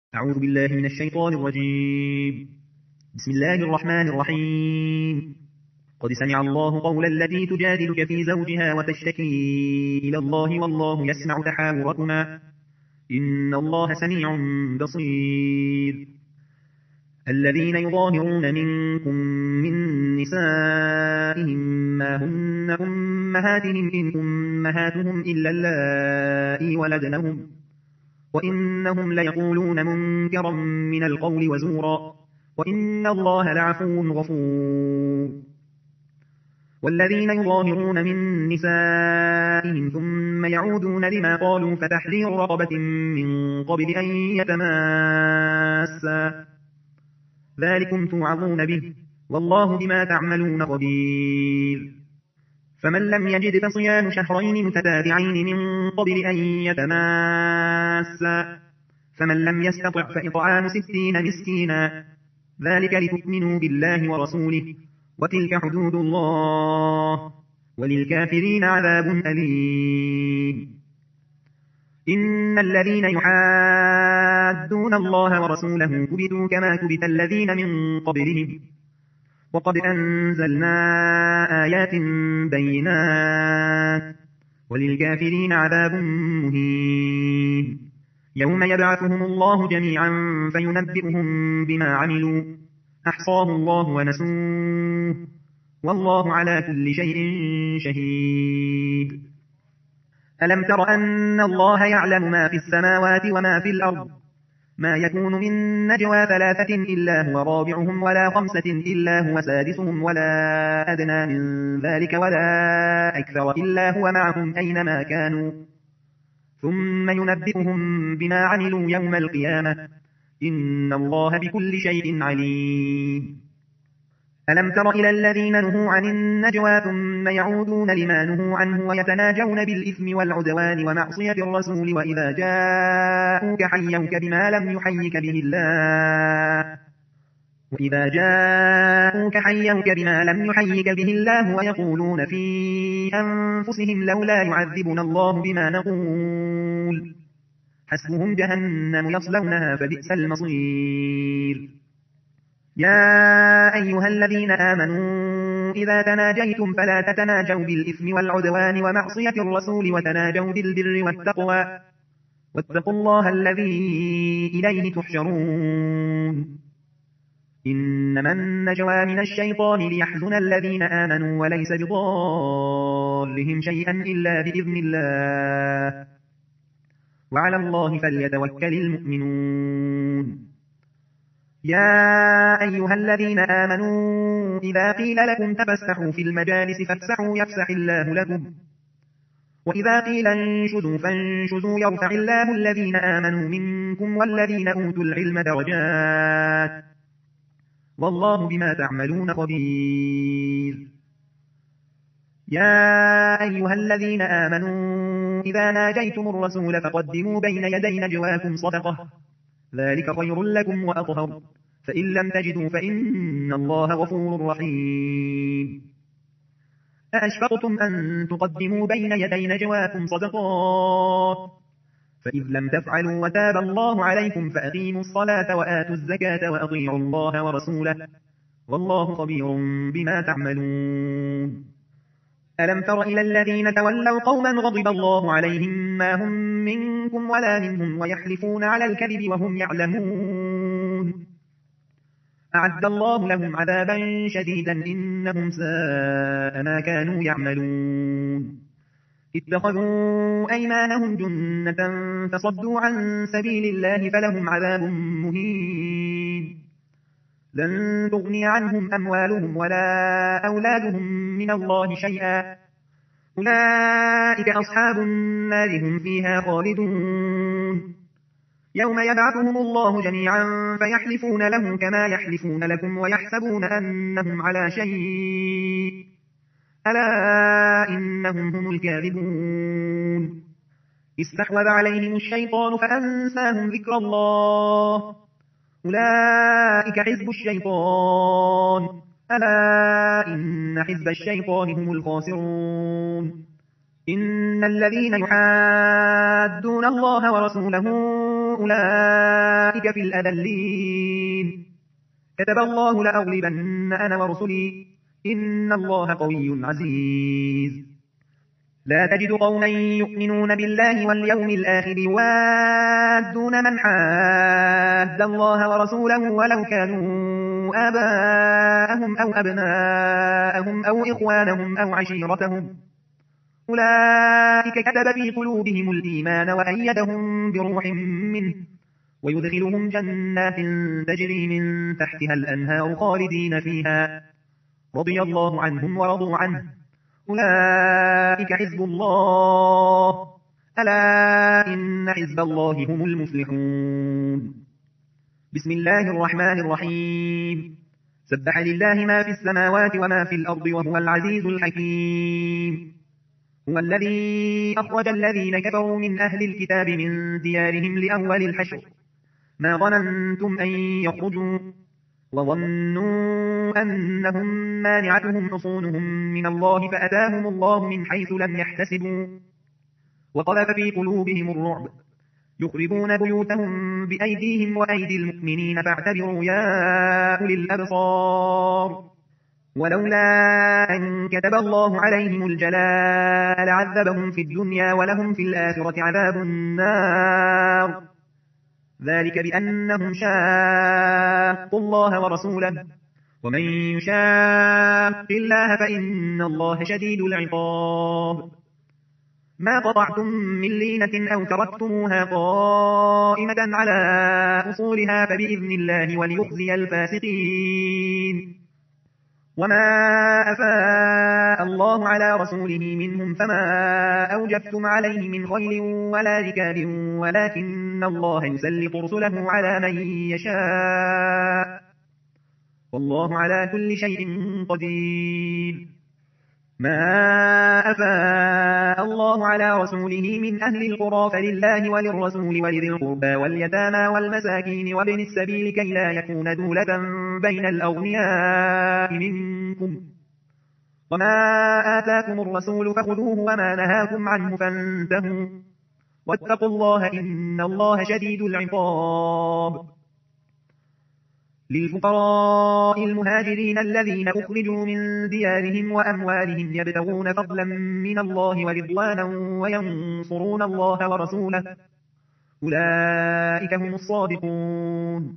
أعوذ بالله من الشيطان الرجيم. بسم الله الرحمن الرحيم. قد سمع الله قول التي تجادلك في زوجها وتشتكي إلى الله والله يسمع تحاوركما إن الله سميع بصير. الذين يظاهرون منكم من نسائهم ما هن أمهاتهم إن أمهاتهم إلا اللائي ولدنهم وإنهم ليقولون منكرا من القول وزورا وإن الله لعفو غفور. والذين يظاهرون من نسائهم ثم يعودون لما قالوا فتحرير رقبة من قبل أن يتماسا ذلكم توعظون به والله بما تعملون خبير. فمن لم يجد فصيام شهرين متتابعين من قبل أن يتماسا فمن لم يستطع فإطعام 60 مسكينا ذلك لتؤمنوا بالله ورسوله وتلك حدود الله وللكافرين عذاب أليم. إن الذين يحادون الله ورسوله كبتوا كما كبت الذين من قبلهم وقد أنزلنا آيات بينات وللكافرين عذاب مهين. يوم يبعثهم الله جميعا فينبئهم بما عملوا أحصاه الله ونسوه والله على كل شيء شهيد. ألم تر أن الله يعلم ما في السماوات وما في الأرض ما يكون من نجوى 3 إلا هو رابعهم ولا 5 إلا هو سادسهم ولا أدنى من ذلك ولا أكثر إلا هو معهم أينما كانوا ثم ينبئهم بما عملوا يوم القيامة إن الله بكل شيء عليم. ألم تر إلى الذين نهوا عن النجوى ثم يعودون لما نهوا عنه ويتناجون بالإثم والعدوان ومعصية الرسول وإذا جاءوك حيوك بما لم يحيك به الله ويقولون في أنفسهم لولا يعذبنا الله بما نقول حسبهم جهنم يصلونها فبئس المصير. يا أيها الذين آمنوا إذا تناجيتم فلا تتناجوا بالإثم والعدوان ومعصية الرسول وتناجوا بالبر والتقوى واتقوا الله الذي إليه تحشرون. إنما النجوى من الشيطان ليحزن الذين آمنوا وليس بضارهم شيئا إلا بإذن الله وعلى الله فليتوكل المؤمنون. يا أيها الذين آمنوا إذا قيل لكم تفسحوا في المجالس فافسحوا يفسح الله لكم وإذا قيل انشزوا فانشزوا يرفع الله الذين آمنوا منكم والذين أوتوا العلم درجات والله بما تعملون خبير. يا أيها الذين آمنوا إذا ناجيتم الرسول فقدموا بين يدي نجواكم صدقة ذلك خير لكم وأطهر فإن لم تجدوا فإن الله غفور رحيم. أأشفقتم أن تقدموا بين يدي نجواكم صدقات فإذ لم تفعلوا وتاب الله عليكم فأقيموا الصلاة وآتوا الزكاة وأطيعوا الله ورسوله والله خبير بما تعملون. ألم تر إلى الذين تولوا قوما غضب الله عليهم ما هم منكم ولا منهم ويحلفون على الكذب وهم يعلمون أعد الله لهم عذابا شديدا إنهم ساء ما كانوا يعملون. اتخذوا أيمانهم جنة فصدوا عن سبيل الله فلهم عذاب مهين. لن تغني عنهم أموالهم ولا أولادهم من الله شيئا أولئك أصحاب النار هم فيها خالدون. يوم يبعثهم الله جميعا فيحلفون له كما يحلفون لكم ويحسبون أنهم على شيء ألا إنهم هم الكاذبون. استحوذ عليهم الشيطان فأنساهم ذكر الله أولئك حزب الشيطان ألا إن حزب الشيطان هم الخاسرون. إن الذين يحادون الله ورسوله أولئك في الأذلين كتب الله لأغلبن أنا ورسلي إن الله قوي عزيز لا تجد قوما يؤمنون بالله واليوم الآخر يوادون من حاد الله ورسوله ولو كانوا آباءهم أو أبناءهم أو إخوانهم أو عشيرتهم أولئك كتب في قلوبهم الإيمان وأيدهم بروح منه ويدخلهم جنات تجري من تحتها الأنهار خالدين فيها رضي الله عنهم ورضوا عنه أولئك حزب الله ألا إن حزب الله هم المفلحون بسم الله الرحمن الرحيم سبح لله ما في السماوات وما في الأرض وهو العزيز الحكيم هو الذي أخرج الذين كفروا من أهل الكتاب من ديارهم لأول الحشر ما ظننتم أن يخرجوا وظنوا أنهم مانعتهم حصونهم من الله فأتاهم الله من حيث لم يحتسبوا وقذف في قلوبهم الرعب يخربون بيوتهم بأيديهم وأيدي المؤمنين فاعتبروا يا أولي الأبصار ولولا أن كتب الله عليهم الجلاء لعذبهم في الدنيا ولهم في الآخرة عذاب النار ذلك بأنهم شاقوا الله ورسوله ومن يشاق الله فإن الله شديد العقاب ما قطعتم من لينة أو تركتموها قائمة على أصولها فبإذن الله وليخزي الفاسقين وما أفاء الله على رسوله منهم فما أوجفتم عليه من خيل ولا ركاب ولكن الله يسلط رسله على من يشاء والله على كل شيء قدير ما أفاء الله على رسوله من أهل القرى فلله وللرسول ولذي القربى واليتامى والمساكين وابن السبيل كي لا يكون دولة بين الأغنياء منكم وما آتاكم الرسول فخذوه وما نهاكم عنه فانتهوا واتقوا الله إن الله شديد العقاب للفقراء المهاجرين الذين أخرجوا من ديارهم وأموالهم يبتغون فضلا من الله ورضوانا وينصرون الله ورسوله أولئك هم الصادقون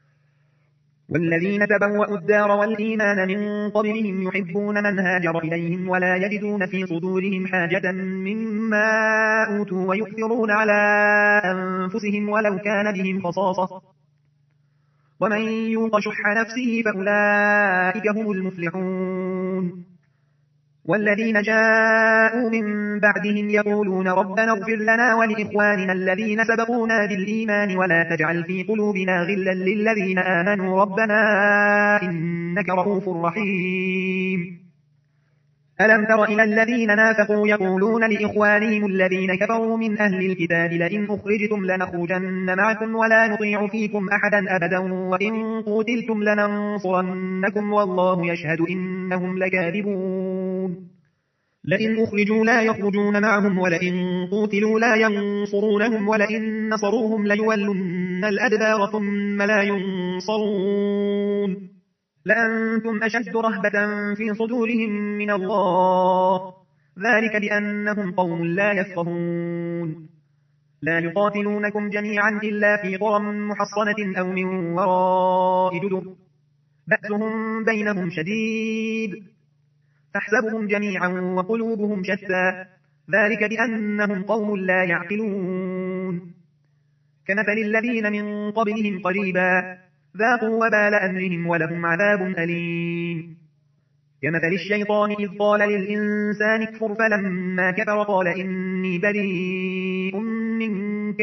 والذين تبوأوا الدار والإيمان من قبلهم يحبون من هاجر إليهم ولا يجدون في صدورهم حاجة مما أوتوا ويؤثرون على أنفسهم ولو كان بهم خصاصة ومن يوق شح نفسه فأولئك هم المفلحون والذين جاءوا من بعدهم يقولون ربنا اغفر لنا ولإخواننا الذين سبقونا بالإيمان ولا تجعل في قلوبنا غلا للذين آمنوا ربنا إنك رؤوف رحيم ألم تر إلى الذين نافقوا يقولون لإخوانهم الذين كفروا من أهل الكتاب لئن أخرجتم لنخرجن معكم ولا نطيع فيكم أحدا أبدا وإن قتلتم لننصرنكم والله يشهد إنهم لكاذبون لئن أخرجوا لا يخرجون معهم ولئن قتلوا لا ينصرونهم ولئن نصروهم ليولن الأدبار ثم لا ينصرون لأنتم أشد رهبة في صدورهم من الله ذلك بأنهم قوم لا يفقهون لا يقاتلونكم جميعا إلا في قرى محصنة أو من وراء جدر بأسهم بينهم شديد تحسبهم جميعا وقلوبهم شتى ذلك بأنهم قوم لا يعقلون كمثل الذين من قبلهم قريبا ذاقوا وبال أمرهم ولهم عذاب أليم كمثل الشيطان إذ قال للإنسان اكفر فلما كفر قال إني بريء منك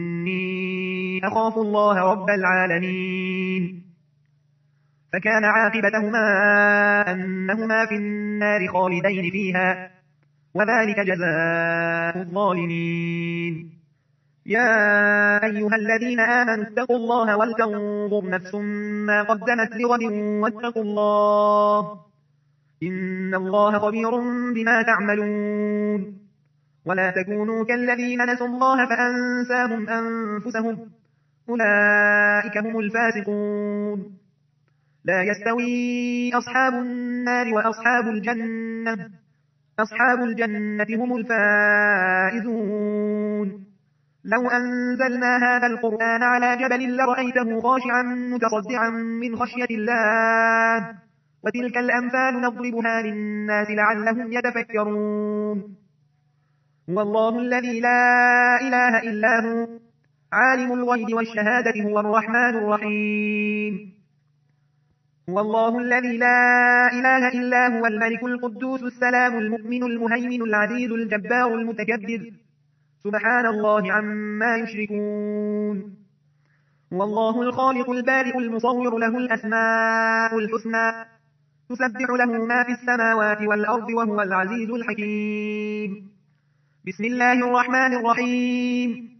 إني أخاف الله رب العالمين فكان عاقبتهما أنهما في النار خالدين فيها وذلك جزاء الظالمين يا أيها الذين آمنوا اتقوا الله ولتنظر نفس ما قدمت لغد واتقوا الله إن الله خبير بما تعملون ولا تكونوا كالذين نسوا الله فأنساهم أنفسهم أولئك هم الفاسقون. لا يستوي أصحاب النار وأصحاب الجنة أصحاب الجنة هم الفائزون. لو أنزلنا هذا القرآن على جبل لرأيته خاشعا متصدعا من خشية الله وتلك الأمثال نضربها للناس لعلهم يتفكرون. هو الله الذي لا إله إلا هو عالم الغيب والشهادة هو الرحمن الرحيم. هو الله الذي لا إله إلا هو الملك القدوس السلام المؤمن المهيمن العزيز الجبار المتكبر سبحان الله عما يشركون. هو الله الخالق البارئ المصور له الأسماء الحسنى تسبح له ما في السماوات والأرض وهو العزيز الحكيم. بسم الله الرحمن الرحيم.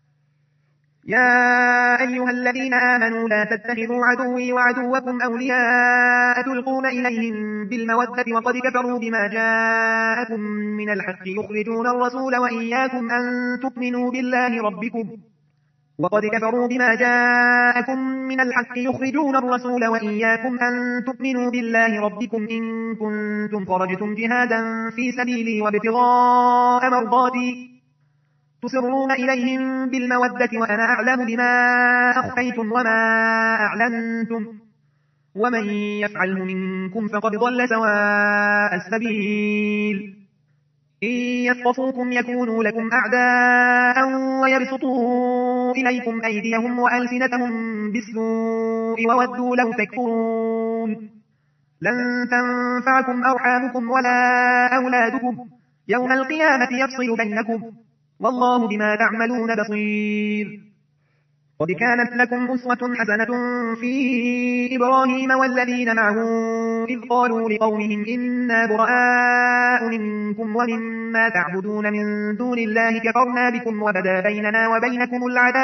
يا أيها الذين آمنوا لا تتخذوا عدوي وعدوكم أولياء تلقون إليهم بالمودة وقد كفروا بما جاءكم من الحق يخرجون الرسول وإياكم أن تؤمنوا بالله ربكم وقد كفروا بما جاءكم من الحق يخرجون الرسول وإياكم أن تؤمنوا بالله ربكم إن كنتم خرجتم جهادا في سبيلي وابتغاء مرضاتي تسرون إليهم بالمودة وأنا أعلم بما أخفيتم وما أعلنتم ومن يفعله منكم فقد ضل سواء السبيل. إن يثقفوكم يكونوا لكم أعداء ويبسطوا إليكم أيديهم وألسنتهم بالسوء وودوا لو تكفرون. لن تنفعكم أرحامكم ولا أولادكم يوم القيامة يفصل بينكم والله بما تعملون بصير. قد كانت لكم أسوة حسنة في إبراهيم والذين معه إذ قالوا لقومهم إنا براء منكم ومما تعبدون من دون الله كفرنا بكم وبدا بيننا وبينكم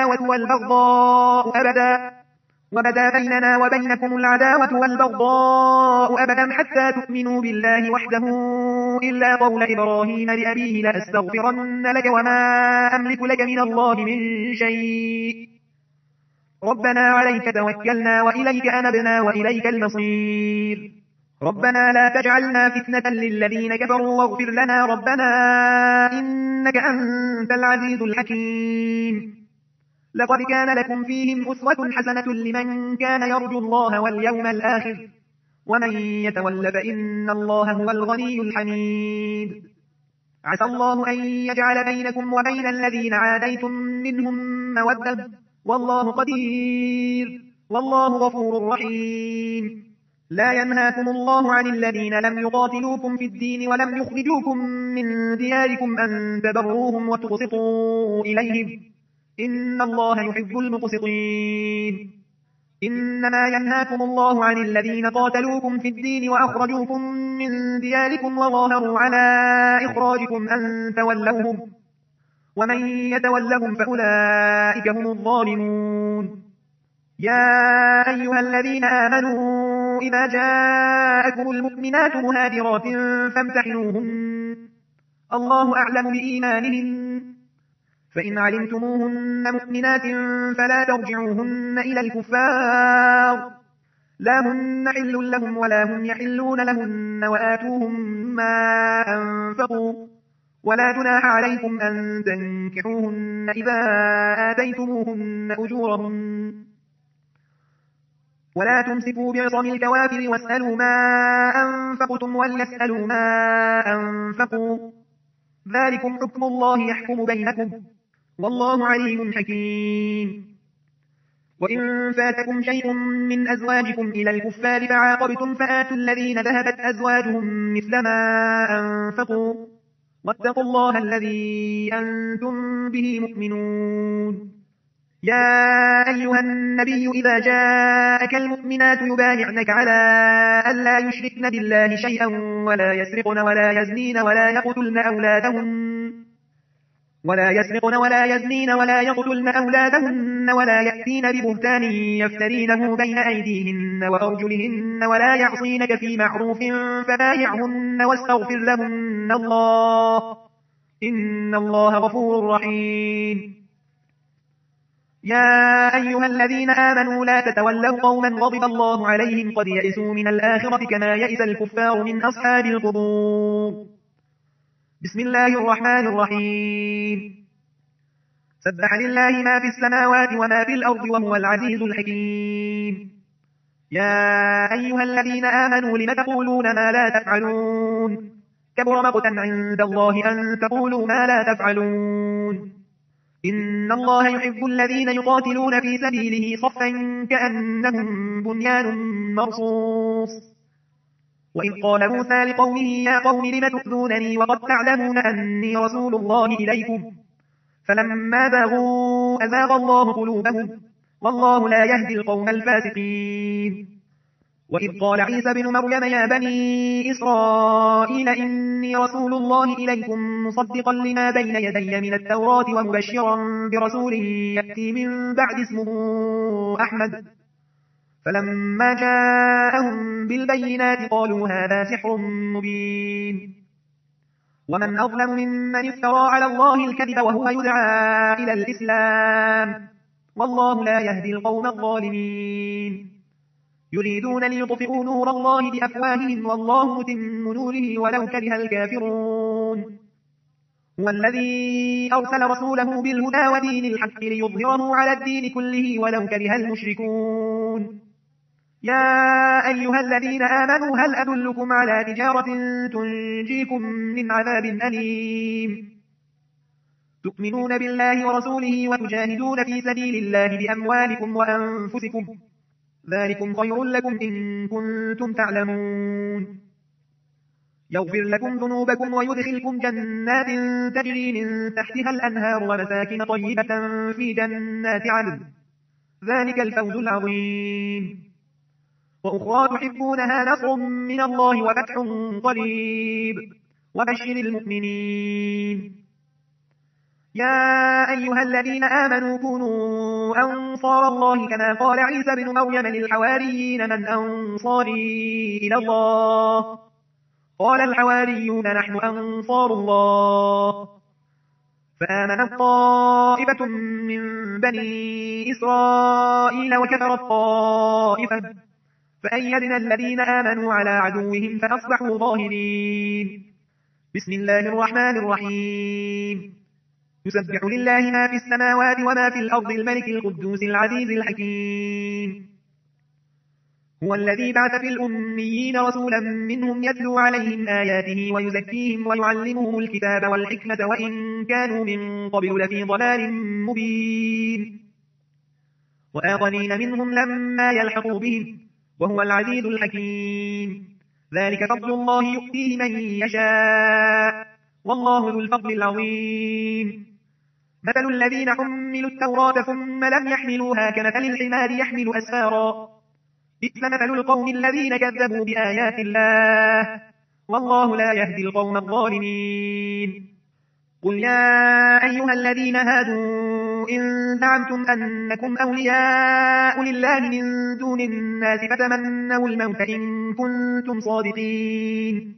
العداوة أبدا حتى تؤمنوا بالله وحده إلا قول إبراهيم لأبيه لأستغفرن لك وما أملك لك من الله من شيء ربنا عليك توكلنا وإليك أنبنا وإليك المصير. ربنا لا تجعلنا فتنة للذين كفروا واغفر لنا ربنا إنك أنت العزيز الحكيم. لقد كان لكم فيهم أسوة حسنة لمن كان يرجو الله واليوم الآخر ومن يتول فإن الله هو الغني الحميد. عسى الله أن يجعل بينكم وبين الذين عاديتم منهم مودة والله قدير والله غفور رحيم. لا ينهاكم الله عن الذين لم يقاتلوكم في الدين ولم يخرجوكم من دياركم أن تبروهم وتقسطوا إليهم إن الله يحب المقسطين. إنما ينهاكم الله عن الذين قاتلوكم في الدين وأخرجوكم من دياركم وظاهروا على إخراجكم أن تولوهم ومن يتولهم فأولئك هم الظالمون. يا أيها الذين آمنوا إذا جاءكم المؤمنات مهاجرات فامتحنوهن الله أعلم بإيمانهن فإن علمتموهن مؤمنات فلا ترجعوهن إلى الكفار لا هن حل لهم ولا هم يحلون لهن وآتوهم ما أنفقوا ولا جناح عليكم أن تنكحوهن إذا آتيتموهن أجورهن ولا تمسكوا بعصم الكوافر واسألوا ما أنفقتم وليسألوا ما أنفقوا ذلكم حكم الله يحكم بينكم والله عليم حكيم. وإن فاتكم شيء من أزواجكم إلى الكفار فعاقبتم فآتوا الذين ذهبت أزواجهم مثل ما أنفقوا واتقوا الله الذي أنتم به مؤمنون. يا أيها النبي إذا جاءك المؤمنات يبايعنك على ألا يشركن بالله شيئا ولا يسرقن ولا يزنين ولا يقتلن أولادهن ولا يأتين ببهتان يفترينه بين أيديهن وأرجلهن ولا يعصينك في معروف فبايعهن واستغفر لهن الله إن الله غفور رحيم. يا أيها الذين آمنوا لا تتولوا قوما غضب الله عليهم قد يئسوا من الآخرة كما يئس الكفار من أصحاب القبور. بسم الله الرحمن الرحيم. سبح لله ما في السماوات وما في الأرض وهو العزيز الحكيم. يا أيها الذين آمنوا لم تقولون ما لا تفعلون كبر مقتا عند الله أن تقولوا ما لا تفعلون. إن الله يحب الذين يقاتلون في سبيله صفا كأنهم بنيان مرصوص. وإذ قال موسى لقومه يا قوم لم تؤذونني وقد تعلمون أني رسول الله إليكم فلما زاغوا أزاغ الله قلوبهم والله لا يهدي القوم الفاسقين. وإذ قال عيسى بن مريم يا بني إسرائيل إني رسول الله إليكم مصدقا لما بين يدي من التوراة ومبشرا برسول يأتي من بعد اسمه أحمد. فلما جاءهم بالبينات قالوا هذا سحر مبين. ومن أظلم ممن افترى على الله الكذب وهو يدعى إلى الإسلام والله لا يهدي القوم الظالمين. يريدون ليطفئوا نور الله بأفواههم والله متم نوره ولو كره الكافرون. هو الذي أرسل رسوله بالهدى ودين الحق ليظهره على الدين كله ولو كره المشركون. يا أيها الذين آمنوا هل أدلكم على تجارة تنجيكم من عذاب أليم تؤمنون بالله ورسوله وتجاهدون في سبيل الله بأموالكم وأنفسكم ذلكم خير لكم إن كنتم تعلمون. يغفر لكم ذنوبكم ويدخلكم جنات تجري من تحتها الأنهار ومساكن طيبة في جنات عدن ذلك الفوز العظيم. وأخرى تحبونها نصر من الله وفتح قريب وبشر المؤمنين. يا أيها الذين آمنوا كونوا أنصار الله كما قال عيسى بن مريم للحواريين من أنصاري إلى الله قال الحواريون نحن أنصار الله. فآمنت طائفة من بني إسرائيل وكفرت طائفة فأيدنا الذين آمنوا على عدوهم فأصبحوا ظاهرين. بسم الله الرحمن الرحيم. يسبح لله ما في السماوات وما في الأرض الملك القدوس العزيز الحكيم. هو الذي بعث في الأميين رسولا منهم يتلو عليهم آياته ويزكيهم ويعلمهم الكتاب والحكمة وإن كانوا من قبل لفي ضلال مبين. وآخرين منهم لما يلحقوا بهم وهو العزيز الحكيم. ذلك فضل الله يؤتيه من يشاء والله ذو الفضل العظيم. مثل الذين حملوا التوراة ثم لم يحملوها كمثل الحمار يحمل أسفارا بئس مثل القوم الذين كذبوا بآيات الله والله لا يهدي القوم الظالمين. قل يا أيها الذين هادوا إن زعمتم أنكم أولياء لله من دون الناس فتمنوا الموت إن كنتم صادقين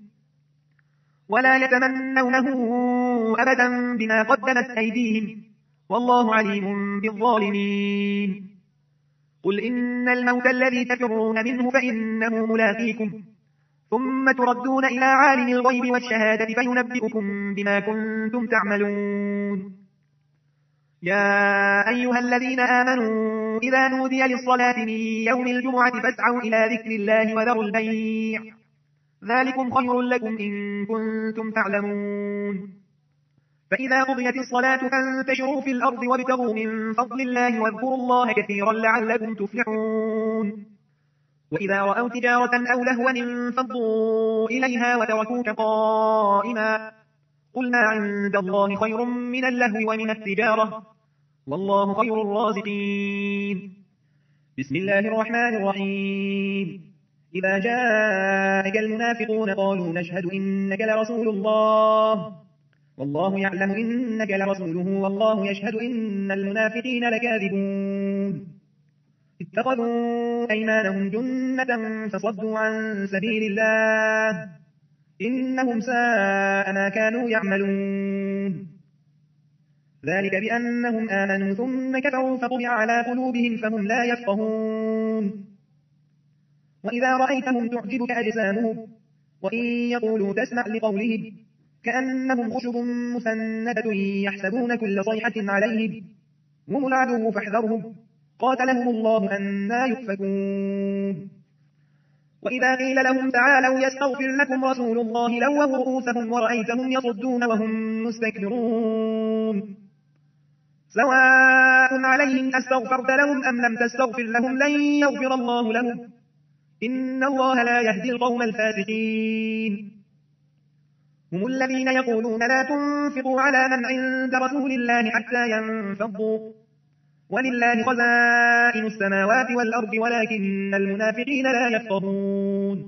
ولا يتمنونه أبدا بما قدمت أيديهم والله عليم بالظالمين. قل إن الموت الذي تفرون منه فإنه ملاقيكم ثم تردون إلى عالم الغيب والشهادة فينبئكم بما كنتم تعملون. يا أيها الذين آمنوا إذا نودي للصلاة من يوم الجمعة فاسعوا إلى ذكر الله وذروا البيع ذلكم خير لكم إن كنتم تعلمون. فإذا قضيت الصلاة فانتشروا في الأرض وابتغوا من فضل الله واذكروا الله كثيرا لعلكم تفلحون. وإذا رأوا تجارة أو لهوا انفضوا إليها وتركوك قائما قل ما عند الله خير من اللهو ومن التجارة والله خير الرازقين. بسم الله الرحمن الرحيم. إذا جاءك المنافقون قالوا نشهد إنك لرسول الله والله يعلم إنك لرسوله والله يشهد إن المنافقين لكاذبون. اتخذوا أيمانهم جنة فصدوا عن سبيل الله إنهم ساء ما كانوا يعملون. ذلك بأنهم آمنوا ثم كفروا فطبع على قلوبهم فهم لا يفقهون. وإذا رأيتهم تعجبك أجسامهم وإن يقولوا تسمع لقولهم كأنهم خشب مسندة يحسبون كل صيحة عليهم هم العدو فاحذرهم قاتلهم الله أنى يؤفكون. وإذا قيل لهم تعالوا يستغفر لكم رسول الله لووا رؤوسهم ورأيتهم يصدون وهم مستكبرون. سواء عليهم أستغفرت لهم أم لم تستغفر لهم لن يغفر الله لهم إن الله لا يهدي القوم الفاسقين. هم الذين يقولون لا تنفقوا على من عند رسول الله حتى ينفضوا ولله خزائن السماوات والأرض ولكن المنافقين لا يفقهون.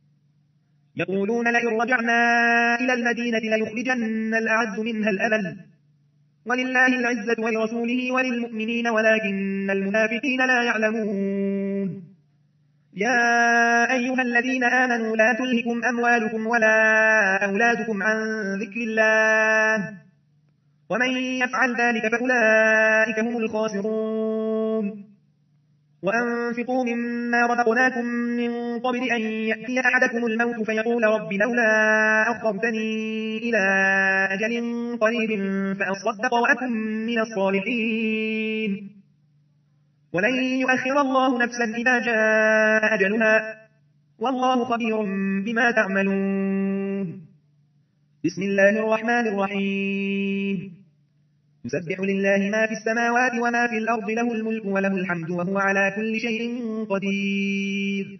يقولون لئن رجعنا إلى المدينة ليخرجن الأعز منها الأذل ولله العزة ولرسوله وللمؤمنين ولكن المنافقين لا يعلمون. يا أيها الذين آمنوا لا تلهكم أموالكم ولا أولادكم عن ذكر الله ومن يفعل ذلك فأولئك هم الخاسرون. وأنفقوا مما رزقناكم من قبل أن يأتي أحدكم الموت فيقول رب لولا أخرتني إلى أجل قريب فأصدق وأكن من الصالحين ولن يؤخر الله نفسا إذا جاء أجلها والله خبير بما تعملون. بسم الله الرحمن الرحيم. يسبح لله ما في السماوات وما في الأرض له الملك وله الحمد وهو على كل شيء قدير.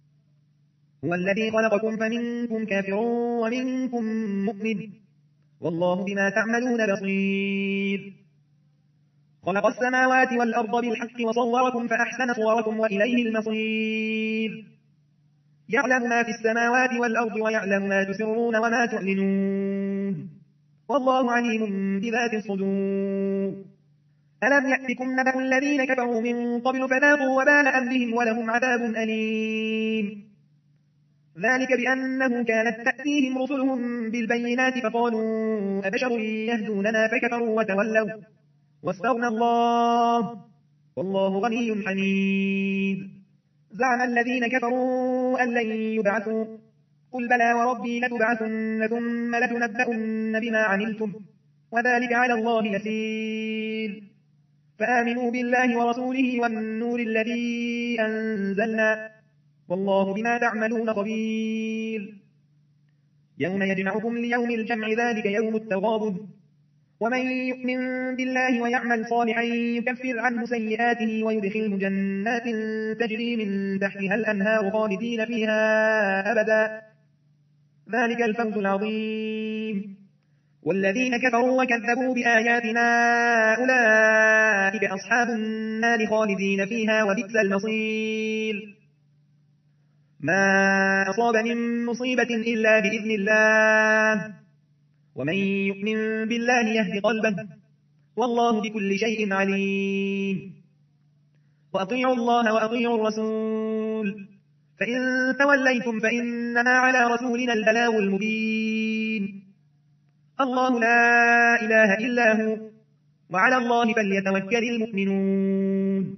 هو الذي خلقكم فمنكم كافر ومنكم مؤمن والله بما تعملون بصير. خلق السماوات والأرض بالحق وصوركم فأحسن صوركم وإليه المصير. يعلم ما في السماوات والأرض ويعلم ما تسرون وما تعلنون والله عليم بذات الصدور. ألم يأتكم نبأ الذين كفروا من قبل فذاقوا وبال أمرهم ولهم عذاب أليم. ذلك بأنه كانت تأتيهم رسلهم بالبينات فقالوا أبشر يهدوننا فكفروا وتولوا واستغنى الله والله غني حميد. زعم الذين كفروا أن لن يبعثوا قل بلى وربي لتبعثن ثم لتنبؤن بما عملتم وذلك على الله يسير. فآمنوا بالله ورسوله والنور الذي أنزلنا والله بما تعملون خبير. يوم يجمعكم ليوم الجمع ذلك يوم التغابن ومن يؤمن بالله ويعمل صالحا يكفر عنه سيئاته ويدخله جنات تجري من تحتها الأنهار خالدين فيها أبدا ذلك الفوز العظيم. والذين كفروا وكذبوا بآياتنا أولئك أصحاب النار خالدين فيها وبئس المصير. ما أصاب من مصيبة إلا بإذن الله ومن يؤمن بالله يهد قلبه والله بكل شيء عليم. وأطيعوا الله وأطيعوا الرسول فإن توليتم فإنما على رسولنا البلاغ المبين. الله لا إله إلا هو وعلى الله فليتوكل المؤمنون.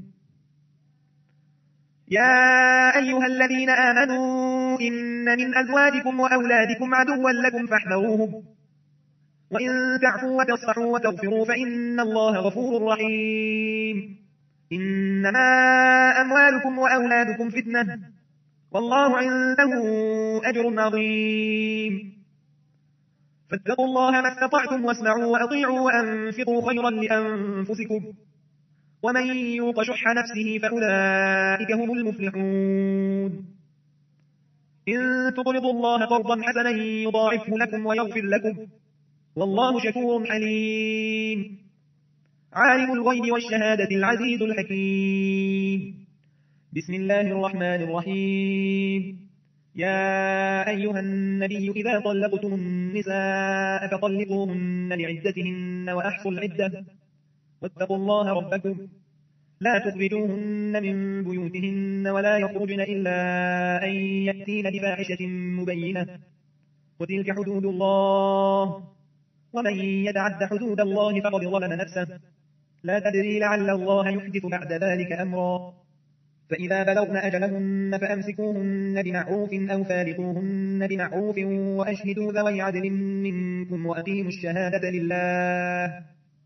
يا أيها الذين آمنوا إن من أزواجكم وأولادكم عدوا لكم فاحذروهم وإن تعفوا وتصفحوا وتغفروا فإن الله غفور رحيم. إنما أموالكم وأولادكم فتنة والله عنده أجر عظيم. فاتقوا الله ما استطعتم واسمعوا وأطيعوا وأنفقوا خيرا لأنفسكم ومن يوق شح نفسه فأولئك هم المفلحون. إن تقرضوا الله قرضا حسنا يضاعفه لكم ويغفر لكم والله شكور حليم. عالم الغيب والشهادة العزيز الحكيم. بسم الله الرحمن الرحيم. يا أيها النبي إذا طلقتم النساء فطلقوهن لعدتهن وأحصوا العدة واتقوا الله ربكم لا تخرجوهن من بيوتهن ولا يخرجن إلا أن يأتين بفاحشة مبينة وتلك حدود الله ومن يتعد حدود الله فقد ظلم نفسه لا تدري لعل الله يحدث بعد ذلك أمرا فإذا بلغن أجلهن فأمسكوهن بمعروف أو فارقوهن بمعروف وأشهدوا ذوي عدل منكم وأقيموا الشهادة لله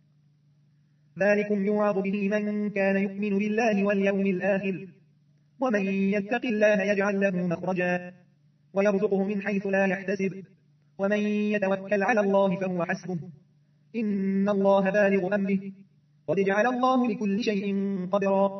ذلكم يوعظ به من كان يؤمن بالله واليوم الآخر ومن يتق الله يجعل له مخرجا ويرزقه من حيث لا يحتسب ومن يتوكل على الله فهو حسبه إن الله بالغ أمره قد جعل الله لكل شيء قدرا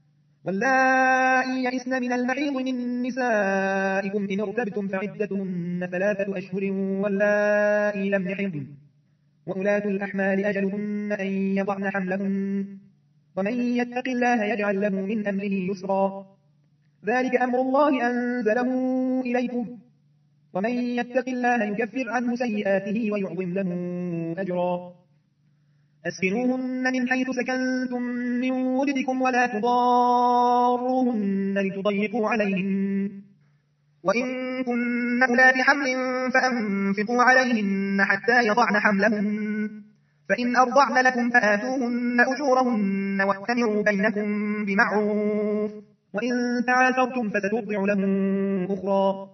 واللائي يئسن من المحيض من نسائكم إن ارتبتم فعدتهن 3 أشهر واللائي لم يحضن وأولاة الأحمال أجلهن أن يضعن حملهن ومن يتق الله يجعل له من أمره يسرا ذلك أمر الله أنزله إليكم ومن يتق الله يكفر عنه سيئاته ويعظم له أجرا أسكنوهن من حيث سكنتم من وجدكم ولا تضاروهن لتضيقوا عليهن وإن كن أولات حمل فأنفقوا عليهن حتى يضعن حملهن فإن أرضعن لكم فآتوهن أجورهن وأتمروا بينكم بمعروف وإن تعاثرتم فسترضع له أخرى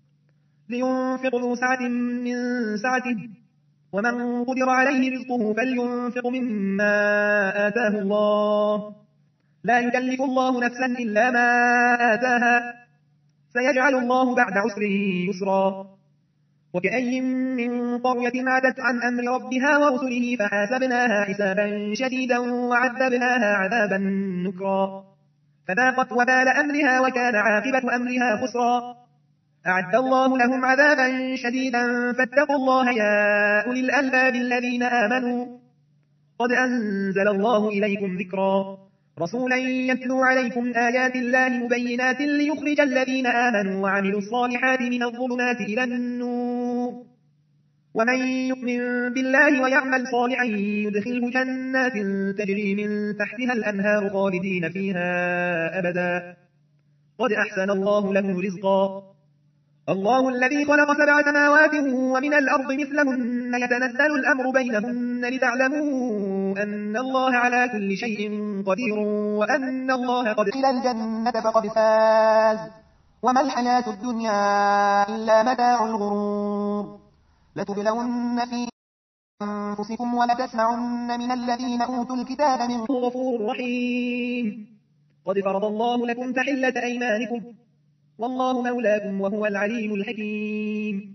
لينفق ذو سعة من سعته ومن قدر عليه رزقه فلينفق مما آتاه الله لا يكلف الله نفسا إلا ما آتاها سيجعل الله بعد عسره يسرا وكأي من قرية عادت عن أمر ربها ورسله فحاسبناها حسابا شديدا وعذبناها عذابا نكرا فذاقت وبال أمرها وكان عاقبة أمرها خسرا أعد الله لهم عذابا شديدا فاتقوا الله يا أولي الألباب الذين آمنوا قد أنزل الله إليكم ذكرا رسولا يتلو عليكم آيات الله مبينات ليخرج الذين آمنوا وعملوا الصالحات من الظلمات إلى النور ومن يؤمن بالله ويعمل صالحا يدخله جنات تجري من تحتها الأنهار خالدين فيها أبدا قد أحسن الله له رزقا الله الذي خلق 7 سماوات ومن الأرض مثلهن يتنزل الأمر بينهن لتعلموا أن الله على كل شيء قدير وأن الله قد إلى الجنة فقد فاز وما الحياة الدنيا إلا متاع الغرور لتبلون في أنفسكم ولتسمعن من الذين أوتوا الكتاب من غفور رحيم قد فرض الله لكم تحلة أيمانكم والله مولاكم وهو العليم الحكيم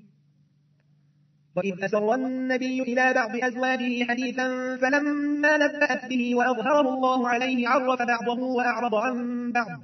وإذ أسر النبي إلى بعض أزواجه حديثا فلما نبأت به وأظهره الله عليه عرف بعضه وأعرض عن بعض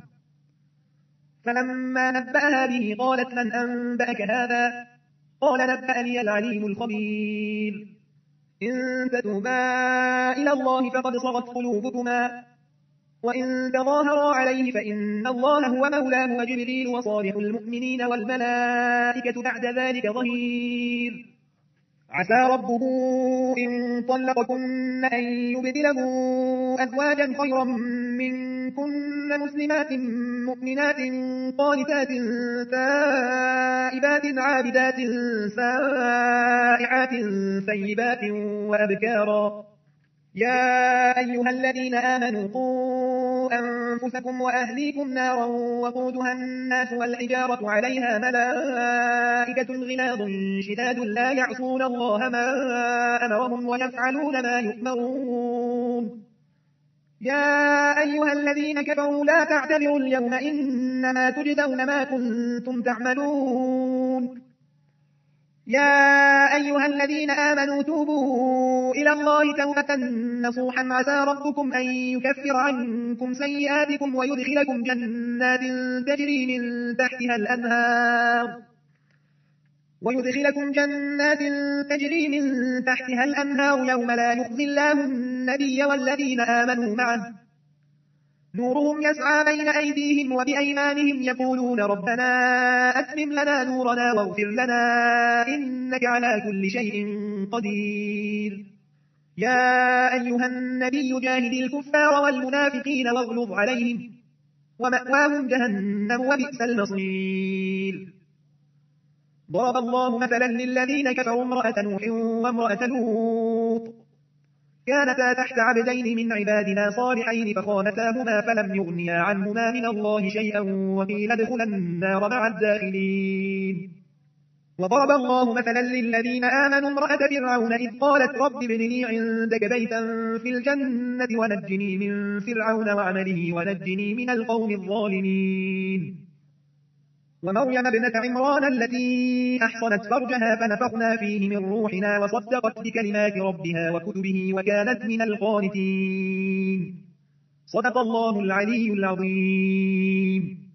فلما نبأها به قالت من أنبأك هذا قال نبأني العليم الخبير إن تتوبا إلى الله فقد صغت قلوبكما وإن تظاهرا عليه فإن الله هو مولاه وجبريل وصالح المؤمنين والملائكة بعد ذلك ظهير عسى ربه إن طلقكن أن يبدله أزواجا خيرا منكن مسلمات مؤمنات قانتات تائبات عابدات سائحات ثيبات وأبكارا يا أيها الذين آمنوا قوا أنفسكم وأهليكم نارا وقودها الناس والحجارة عليها ملائكة غلاظ شداد لا يعصون الله ما أمرهم ويفعلون ما يؤمرون يا أيها الذين كفروا لا تعتذروا اليوم إنما تجزون ما كنتم تعملون يا أيها الذين آمنوا توبوا إلى الله توبة نصوحا عسى ربكم أن يكفر عنكم سيئاتكم ويدخلكم جنات تجري من تحتها الأنهار يوم لا يخزي الله النبي والذين آمنوا معه نورهم يسعى بين أيديهم وبأيمانهم يقولون ربنا أتمم لنا نورنا واغفر لنا إنك على كل شيء قدير يا أيها النبي جاهد الكفار والمنافقين واغلظ عليهم ومأواهم جهنم وبئس المصير ضرب الله مثلا للذين كفروا امرأة نوح وامرأة لوط كانتا تحت عبدين من عبادنا صالحين فخانتاهما فلم يغنيا عنهما من الله شيئا وقيل ادخلا النار مع الداخلين وضرب الله مثلا للذين آمنوا امرأة فرعون إذ قالت رب ابن لي عندك بيتا في الجنة ونجني من فرعون وعمله ونجني من القوم الظالمين ومريم ابنة عمران التي أحصنت فرجها فنفخنا فيه من روحنا وصدقت بكلمات ربها وكتبه وكانت من القانتين صدق الله العلي العظيم.